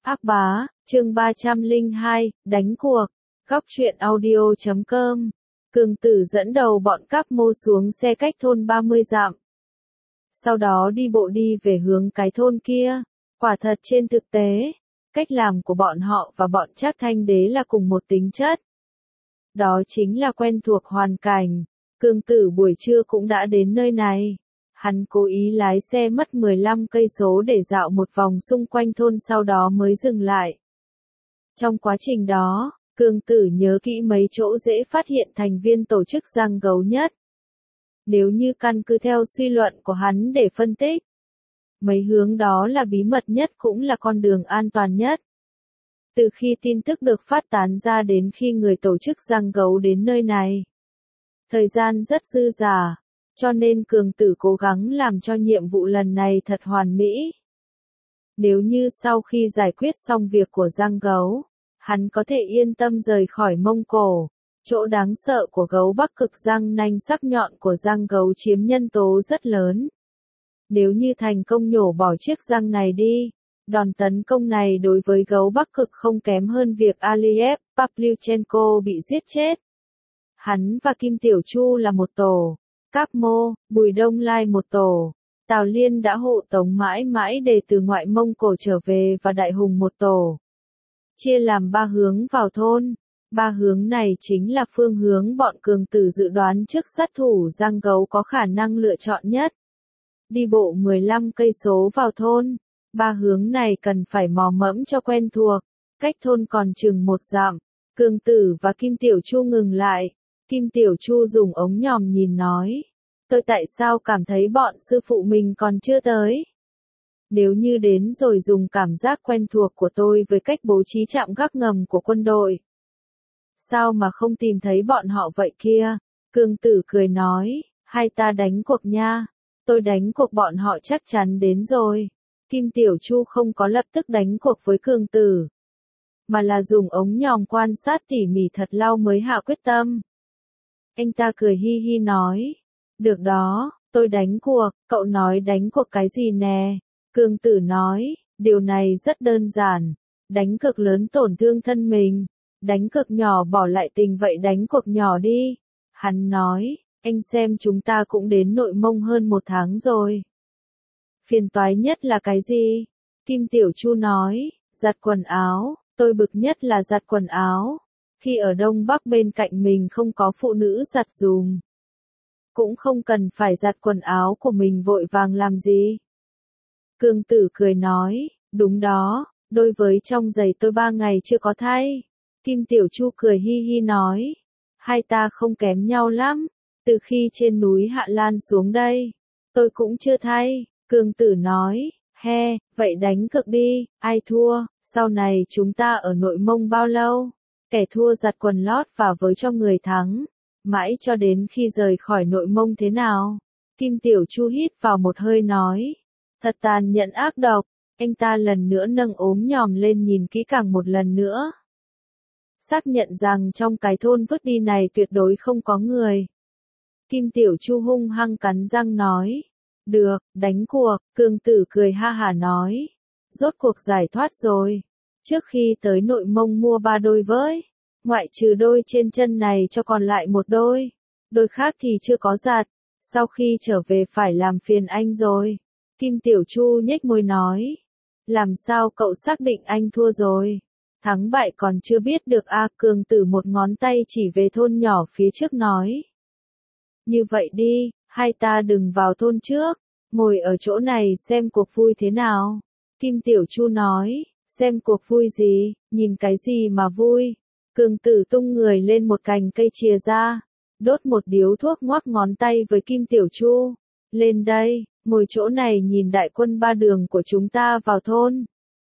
Ác bá, chương 302, đánh cuộc. Góc truyện audio.com. Cường Tử dẫn đầu bọn Cáp Mô xuống xe cách thôn 30 dặm. Sau đó đi bộ đi về hướng cái thôn kia. Quả thật trên thực tế, cách làm của bọn họ và bọn Trác Thanh Đế là cùng một tính chất. Đó chính là quen thuộc hoàn cảnh. Cường Tử buổi trưa cũng đã đến nơi này. Hắn cố ý lái xe mất 15 cây số để dạo một vòng xung quanh thôn sau đó mới dừng lại. Trong quá trình đó, Cường Tử nhớ kỹ mấy chỗ dễ phát hiện thành viên tổ chức giang gấu nhất. Nếu như căn cứ theo suy luận của hắn để phân tích, mấy hướng đó là bí mật nhất cũng là con đường an toàn nhất. Từ khi tin tức được phát tán ra đến khi người tổ chức giang gấu đến nơi này, thời gian rất dư dả. Cho nên Cường Tử cố gắng làm cho nhiệm vụ lần này thật hoàn mỹ. Nếu như sau khi giải quyết xong việc của giang gấu, hắn có thể yên tâm rời khỏi Mông Cổ. Chỗ đáng sợ của gấu Bắc Cực răng nanh sắc nhọn của giang gấu chiếm nhân tố rất lớn. Nếu như thành công nhổ bỏ chiếc răng này đi, đòn tấn công này đối với gấu Bắc Cực không kém hơn việc Aliyev Pavlyuchenko bị giết chết. Hắn và Kim Tiểu Chu là một tổ. Cáp Mô, Bùi Đông Lai một tổ, Tào Liên đã hộ tống mãi mãi để từ ngoại Mông Cổ trở về và Đại Hùng một tổ. Chia làm 3 hướng vào thôn, 3 hướng này chính là phương hướng bọn Cường Tử dự đoán trước sát thủ giang gấu có khả năng lựa chọn nhất. Đi bộ 15 cây số vào thôn, 3 hướng này cần phải mò mẫm cho quen thuộc, cách thôn còn chừng 1 dặm, Cường Tử và Kim Tiểu Chu ngừng lại. Kim Tiểu Chu dùng ống nhòm nhìn nói, tôi tại sao cảm thấy bọn sư phụ mình còn chưa tới? Nếu như đến rồi dùng cảm giác quen thuộc của tôi với cách bố trí trạm gác ngầm của quân đội. Sao mà không tìm thấy bọn họ vậy kia? Cường Tử cười nói, hai ta đánh cuộc nha, tôi đánh cuộc bọn họ chắc chắn đến rồi. Kim Tiểu Chu không có lập tức đánh cuộc với Cường Tử, mà là dùng ống nhòm quan sát tỉ mỉ thật lâu mới hạ quyết tâm. Anh ta cười hi hi nói, được đó, tôi đánh cuộc, cậu nói đánh cuộc cái gì nè? Cường Tử nói, điều này rất đơn giản, đánh cược lớn tổn thương thân mình, đánh cược nhỏ bỏ lại tình vậy đánh cuộc nhỏ đi. Hắn nói, anh xem chúng ta cũng đến Nội Mông hơn 1 tháng rồi. Phiền toái nhất là cái gì? Kim Tiểu Chu nói, giặt quần áo, tôi bực nhất là giặt quần áo. Khi ở Đông Bắc bên cạnh mình không có phụ nữ giặt giùm, cũng không cần phải giặt quần áo của mình vội vàng làm gì. Cường Tử cười nói, đúng đó, đối với trong giày tôi 3 ngày chưa có thay. Kim Tiểu Chu cười hi hi nói, hai ta không kém nhau lắm, từ khi trên núi Hạ Lan xuống đây, tôi cũng chưa thay. Cường Tử nói, he, vậy đánh cược đi, ai thua, sau này chúng ta ở Nội Mông bao lâu? Kẻ thua giặt quần lót vào với cho người thắng, mãi cho đến khi rời khỏi Nội Mông thế nào? Kim Tiểu Chu hít vào một hơi nói, thật tàn nhẫn ác độc. Anh ta lần nữa nâng ốm nhòm lên nhìn kỹ càng một lần nữa. Xác nhận rằng trong cái thôn vứt đi này tuyệt đối không có người. Kim Tiểu Chu hung hăng cắn răng nói, được, đánh cuộc. Cường Tử cười ha hả nói, rốt cuộc giải thoát rồi. Trước khi tới Nội Mông mua 3 đôi với, ngoại trừ đôi trên chân này cho còn lại 1 đôi, đôi khác thì chưa có giặt, sau khi trở về phải làm phiền anh rồi. Kim Tiểu Chu nhếch môi nói, làm sao cậu xác định anh thua rồi? Thắng bại còn chưa biết được a. Cường Tử một ngón tay chỉ về thôn nhỏ phía trước nói, như vậy đi, hai ta đừng vào thôn trước, ngồi ở chỗ này xem cuộc vui thế nào. Kim Tiểu Chu nói, xem cuộc vui gì, nhìn cái gì mà vui? Cường Tử tung người lên một cành cây chìa ra, đốt một điếu thuốc ngoắc ngón tay với Kim Tiểu Chu, lên đây, ngồi chỗ này nhìn đại quân 3 đường của chúng ta vào thôn.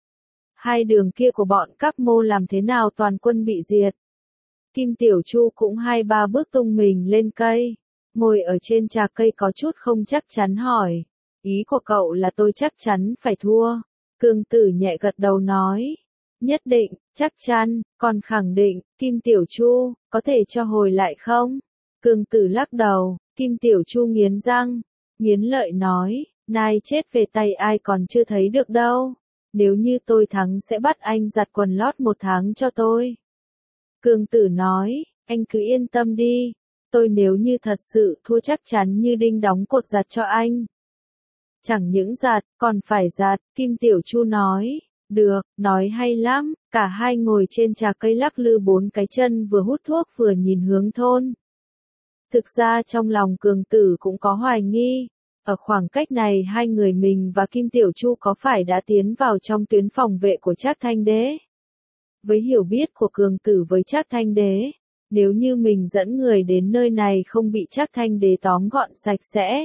2 đường kia của bọn Cáp Mô làm thế nào toàn quân bị diệt. Kim Tiểu Chu cũng 2-3 bước tung mình lên cây, ngồi ở trên trà cây có chút không chắc chắn hỏi, ý của cậu là tôi chắc chắn phải thua? Cường Tử nhẹ gật đầu nói, nhất định, chắc chắn, còn khẳng định. Kim Tiểu Chu, có thể cho hồi lại không? Cường Tử lắc đầu. Kim Tiểu Chu nghiến răng, nghiến lợi nói, nai chết về tay ai còn chưa thấy được đâu. nếu như tôi thắng sẽ bắt anh giặt quần lót 1 tháng cho tôi. Cường Tử nói, anh cứ yên tâm đi, tôi nếu như thật sự thua chắc chắn như đinh đóng cột giặt cho anh. Chẳng những giặt, còn phải giặt, Kim Tiểu Chu nói. Được, nói hay lắm, cả hai ngồi trên trà cây lắc lư 4 cái chân vừa hút thuốc vừa nhìn hướng thôn. Thực ra trong lòng Cường Tử cũng có hoài nghi, ở khoảng cách này hai người mình và Kim Tiểu Chu có phải đã tiến vào trong tuyến phòng vệ của Trác Thanh Đế. Với hiểu biết của Cường Tử với Trác Thanh Đế, nếu như mình dẫn người đến nơi này không bị Trác Thanh Đế tóm gọn sạch sẽ,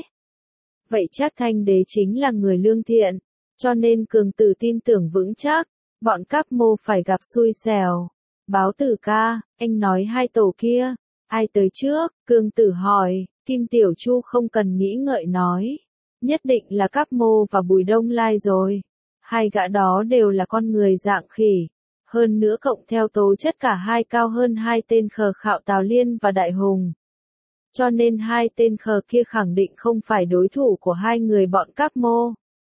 vậy Trác Thanh Đế chính là người lương thiện, cho nên Cường Tử tin tưởng vững chắc, bọn Cáp Mô phải gặp xui xẻo. Báo Tử ca, anh nói hai tổ kia, ai tới trước? Cường Tử hỏi. Kim Tiểu Chu không cần nghĩ ngợi nói, nhất định là Cáp Mô và Bùi Đông Lai rồi. Hai gã đó đều là con người dạng khỉ, hơn nữa cộng theo tố chất cả hai cao hơn hai tên khờ khạo Tào Liên và Đại Hùng. Cho nên hai tên khờ kia khẳng định không phải đối thủ của hai người bọn Cáp Mô.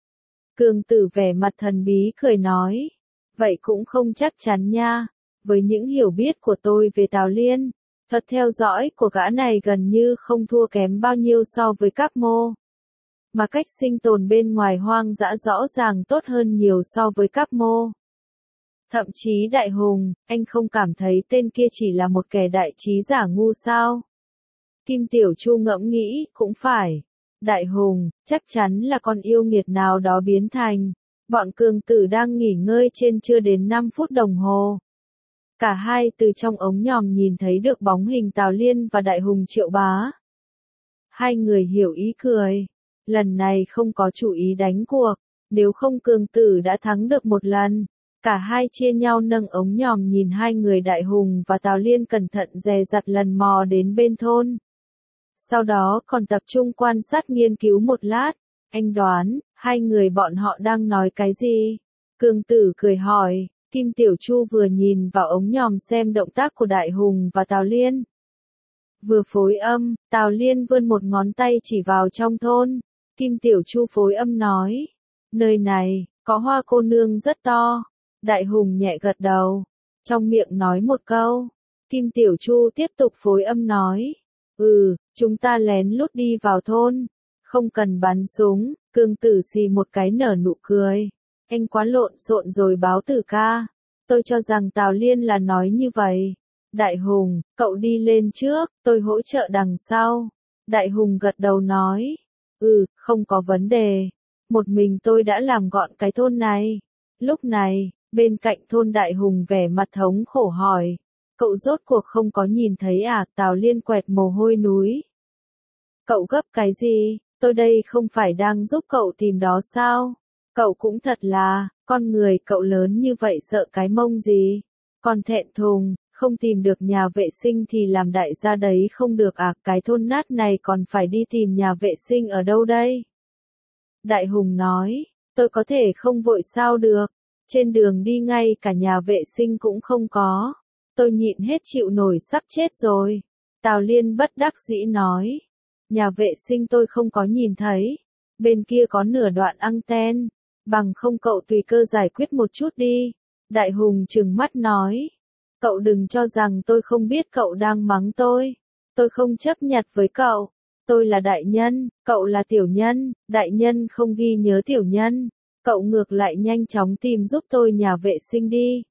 Cường Tử vẻ mặt thần bí cười nói, vậy cũng không chắc chắn nha, với những hiểu biết của tôi về Tào Liên, thuật theo dõi của gã này gần như không thua kém bao nhiêu so với Cáp Mô. Mà cách sinh tồn bên ngoài hoang dã rõ ràng tốt hơn nhiều so với Cáp Mô. Thậm chí Đại Hùng, anh không cảm thấy tên kia chỉ là một kẻ đại trí giả ngu sao? Kim Tiểu Chu ngẫm nghĩ, cũng phải. Đại Hùng, chắc chắn là con yêu nghiệt nào đó biến thành. Bọn Cường Tử đang nghỉ ngơi trên chưa đến 5 phút đồng hồ. Cả hai từ trong ống nhòm nhìn thấy được bóng hình Tào Liên và Đại Hùng Triệu Bá. Hai người hiểu ý cười. Lần này không có chủ ý đánh cuộc, nếu không Cường Tử đã thắng được một lần. Cả hai chia nhau nâng ống nhòm nhìn hai người Đại Hùng và Tào Liên cẩn thận dè dặt lần mò đến bên thôn. Sau đó còn tập trung quan sát nghiên cứu một lát. Anh đoán, hai người bọn họ đang nói cái gì? Cường Tử cười hỏi. Kim Tiểu Chu vừa nhìn vào ống nhòm xem động tác của Đại Hùng và Tào Liên. Vừa phối âm, Tào Liên vươn một ngón tay chỉ vào trong thôn. Kim Tiểu Chu phối âm nói. Nơi này, có hoa cô nương rất to. Đại Hùng nhẹ gật đầu. Trong miệng nói một câu. Kim Tiểu Chu tiếp tục phối âm nói. Chúng ta lén lút đi vào thôn. Không cần bắn súng. Cường Tử xì một cái nở nụ cười. Anh quá lộn xộn rồi Báo Tử ca. Tôi cho rằng Tào Liên là nói như vậy. Đại Hùng, cậu đi lên trước, tôi hỗ trợ đằng sau. Đại Hùng gật đầu nói. Không có vấn đề. Một mình tôi đã làm gọn cái thôn này. Lúc này, bên cạnh thôn Đại Hùng vẻ mặt thống khổ hỏi. Cậu rốt cuộc không có nhìn thấy à? Tào Liên quẹt mồ hôi núi. Cậu gấp cái gì? Tôi đây không phải đang giúp cậu tìm đó sao? Cậu cũng thật là, con người cậu lớn như vậy sợ cái mông gì? Còn thẹn thùng, không tìm được nhà vệ sinh thì làm đại gia đấy không được à? Cái thôn nát này còn phải đi tìm nhà vệ sinh ở đâu đây? Đại Hùng nói, tôi có thể không vội sao được? Trên đường đi ngay cả nhà vệ sinh cũng không có. Tôi nhịn hết chịu nổi sắp chết rồi. Tào Liên bất đắc dĩ nói, nhà vệ sinh tôi không có nhìn thấy. Bên kia có nửa đoạn anten. Bằng không cậu tùy cơ giải quyết một chút đi. Đại Hùng trừng mắt nói. Cậu đừng cho rằng tôi không biết cậu đang mắng tôi. Tôi không chấp nhặt với cậu. Tôi là đại nhân, cậu là tiểu nhân. Đại nhân không ghi nhớ tiểu nhân. Cậu ngược lại nhanh chóng tìm giúp tôi nhà vệ sinh đi.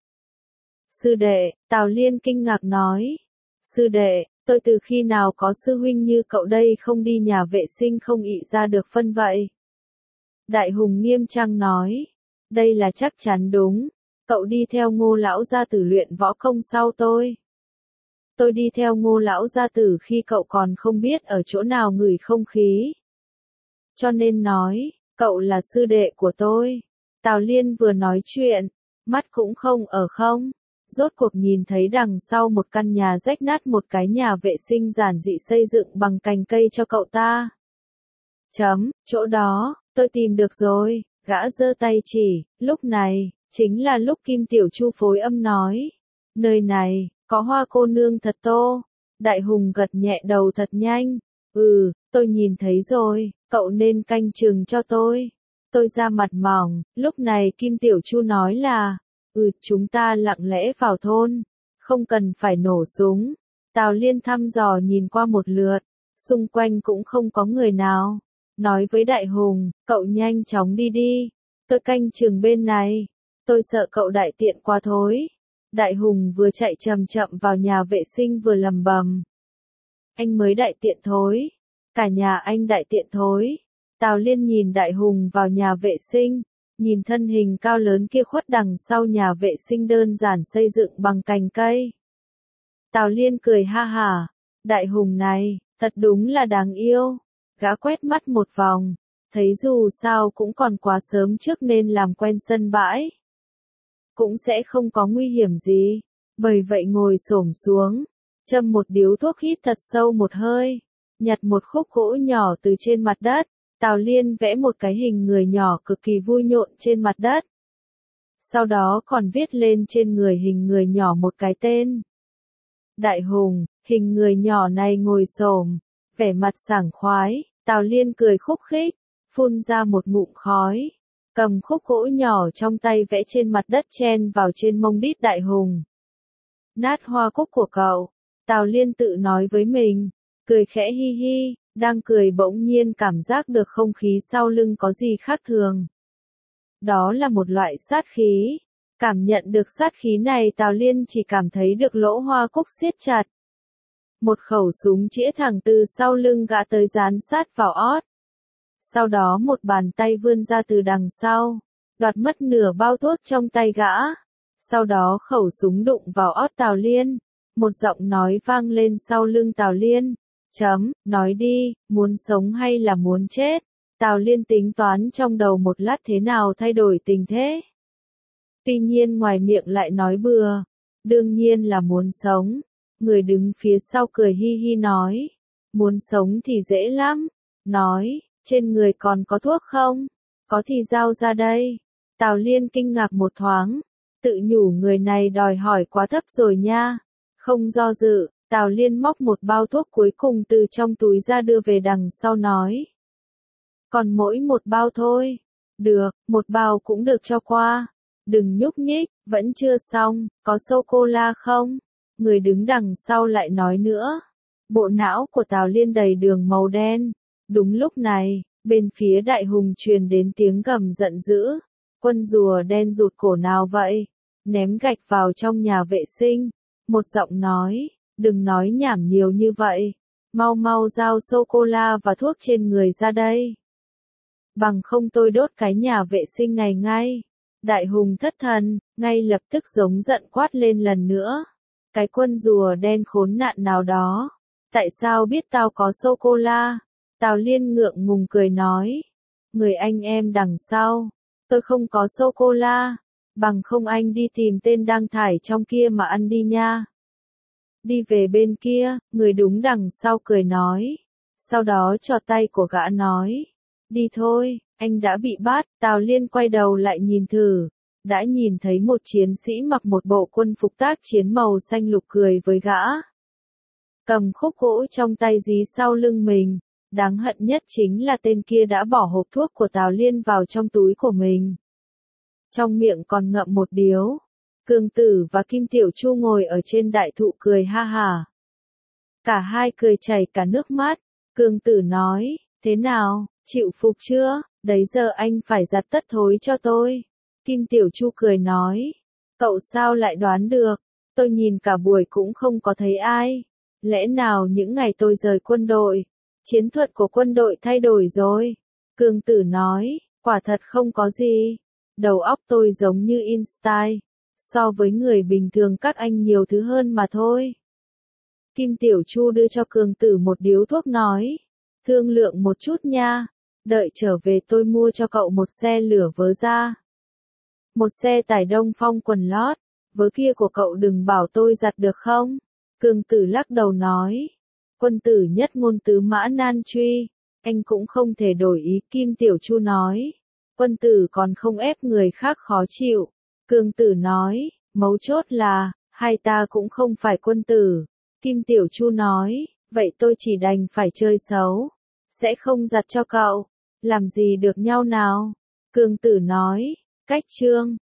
Sư đệ, Tào Liên kinh ngạc nói. Sư đệ, tôi từ khi nào có sư huynh như cậu đây không đi nhà vệ sinh không ị ra được phân vậy? Đại Hùng nghiêm trang nói. Đây là chắc chắn đúng. Cậu đi theo Ngô lão gia tử luyện võ công sau tôi. Tôi đi theo Ngô lão gia tử khi cậu còn không biết ở chỗ nào ngửi không khí. Cho nên nói, cậu là sư đệ của tôi. Tào Liên vừa nói chuyện, mắt cũng không ở không. Rốt cuộc nhìn thấy đằng sau một căn nhà rách nát một cái nhà vệ sinh giản dị xây dựng bằng cành cây cho cậu ta. Chỗ đó, tôi tìm được rồi, gã giơ tay chỉ, lúc này, chính là lúc Kim Tiểu Chu phối âm nói. Nơi này, có hoa cô nương thật tô. Đại Hùng gật nhẹ đầu thật nhanh. Tôi nhìn thấy rồi, cậu nên canh chừng cho tôi. Tôi ra mặt mỏng, lúc này Kim Tiểu Chu nói là, chúng ta lặng lẽ vào thôn, không cần phải nổ súng. Tào Liên thăm dò nhìn qua một lượt, xung quanh cũng không có người nào. Nói với Đại Hùng, cậu nhanh chóng đi đi, tôi canh chừng bên này, tôi sợ cậu đại tiện quá thối. Đại Hùng vừa chạy chậm chậm vào nhà vệ sinh vừa lầm bầm. Anh mới đại tiện thối, cả nhà anh đại tiện thối. Tào Liên nhìn Đại Hùng vào nhà vệ sinh, nhìn thân hình cao lớn kia khuất đằng sau nhà vệ sinh đơn giản xây dựng bằng cành cây. Tào Liên cười ha hả, Đại Hùng này, thật đúng là đáng yêu. Gã quét mắt một vòng, thấy dù sao cũng còn quá sớm trước nên làm quen sân bãi. Cũng sẽ không có nguy hiểm gì, bởi vậy ngồi xổm xuống, châm một điếu thuốc hít thật sâu một hơi, nhặt một khúc gỗ nhỏ từ trên mặt đất. Tào Liên vẽ một cái hình người nhỏ cực kỳ vui nhộn trên mặt đất. Sau đó còn viết lên trên người hình người nhỏ một cái tên. Đại Hùng, hình người nhỏ này ngồi xổm, vẻ mặt sảng khoái, Tào Liên cười khúc khích, phun ra một ngụm khói, cầm khúc gỗ nhỏ trong tay vẽ trên mặt đất chen vào trên mông đít Đại Hùng. Nát hoa cúc của cậu, Tào Liên tự nói với mình, cười khẽ hi hi. Đang cười bỗng nhiên cảm giác được không khí sau lưng có gì khác thường. Đó là một loại sát khí. Cảm nhận được sát khí này Tào Liên chỉ cảm thấy được lỗ hoa cúc siết chặt. Một khẩu súng chĩa thẳng từ sau lưng gã tới dán sát vào ót. Sau đó một bàn tay vươn ra từ đằng sau, đoạt mất nửa bao thuốc trong tay gã. Sau đó khẩu súng đụng vào ót Tào Liên. Một giọng nói vang lên sau lưng Tào Liên. Nói đi, muốn sống hay là muốn chết? Tào Liên tính toán trong đầu một lát thế nào thay đổi tình thế. Tuy nhiên ngoài miệng lại nói bừa. Đương nhiên là muốn sống. Người đứng phía sau cười hi hi nói. Muốn sống thì dễ lắm. Nói, trên người còn có thuốc không? Có thì giao ra đây. Tào Liên kinh ngạc một thoáng. Tự nhủ người này đòi hỏi quá thấp rồi nha. Không do dự. Tào Liên móc một bao thuốc cuối cùng từ trong túi ra đưa về đằng sau nói. Còn mỗi một bao thôi. Được, một bao cũng được cho qua. Đừng nhúc nhích, vẫn chưa xong, có sô-cô-la không? Người đứng đằng sau lại nói nữa. Bộ não của Tào Liên đầy đường màu đen. Đúng lúc này, bên phía Đại Hùng truyền đến tiếng gầm giận dữ. Quân rùa đen rụt cổ nào vậy? Ném gạch vào trong nhà vệ sinh. Một giọng nói. Đừng nói nhảm nhiều như vậy. Mau mau giao sô-cô-la và thuốc trên người ra đây. Bằng không tôi đốt cái nhà vệ sinh này ngay. Đại Hùng thất thần, ngay lập tức giống giận quát lên lần nữa. Cái quân rùa đen khốn nạn nào đó. Tại sao biết tao có sô-cô-la? Tào Liên ngượng ngùng cười nói. Người anh em đằng sau. Tôi không có sô-cô-la. Bằng không anh đi tìm tên đang thải trong kia mà ăn đi nha. Đi về bên kia, người đúng đằng sau cười nói. Sau đó trò tay của gã nói. Đi thôi, anh đã bị bắt. Tào Liên quay đầu lại nhìn thử. Đã nhìn thấy một chiến sĩ mặc một bộ quân phục tác chiến màu xanh lục cười với gã. Cầm khúc gỗ trong tay dí sau lưng mình. Đáng hận nhất chính là tên kia đã bỏ hộp thuốc của Tào Liên vào trong túi của mình. Trong miệng còn ngậm một điếu. Cường Tử và Kim Tiểu Chu ngồi ở trên đại thụ cười ha hả. Cả hai cười chảy cả nước mắt. Cường Tử nói, thế nào, chịu phục chưa? Đấy giờ anh phải giặt tất thối cho tôi. Kim Tiểu Chu cười nói, cậu sao lại đoán được? Tôi nhìn cả buổi cũng không có thấy ai. Lẽ nào những ngày tôi rời quân đội, chiến thuật của quân đội thay đổi rồi? Cường Tử nói, quả thật không có gì. Đầu óc tôi giống như Einstein. So với người bình thường các anh nhiều thứ hơn mà thôi. Kim Tiểu Chu đưa cho Cường Tử một điếu thuốc nói. Thương lượng một chút nha. Đợi trở về tôi mua cho cậu một xe lửa vớ ra. Một xe tải Đông Phong quần lót. Vớ kia của cậu đừng bảo tôi giặt được không? Cường Tử lắc đầu nói. Quân tử nhất ngôn tứ mã nan truy. Anh cũng không thể đổi ý. Kim Tiểu Chu nói. Quân tử còn không ép người khác khó chịu. Cường Tử nói, mấu chốt là, hai ta cũng không phải quân tử. Kim Tiểu Chu nói, vậy tôi chỉ đành phải chơi xấu. Sẽ không giặt cho cậu. Làm gì được nhau nào. Cường tử nói, cách Trương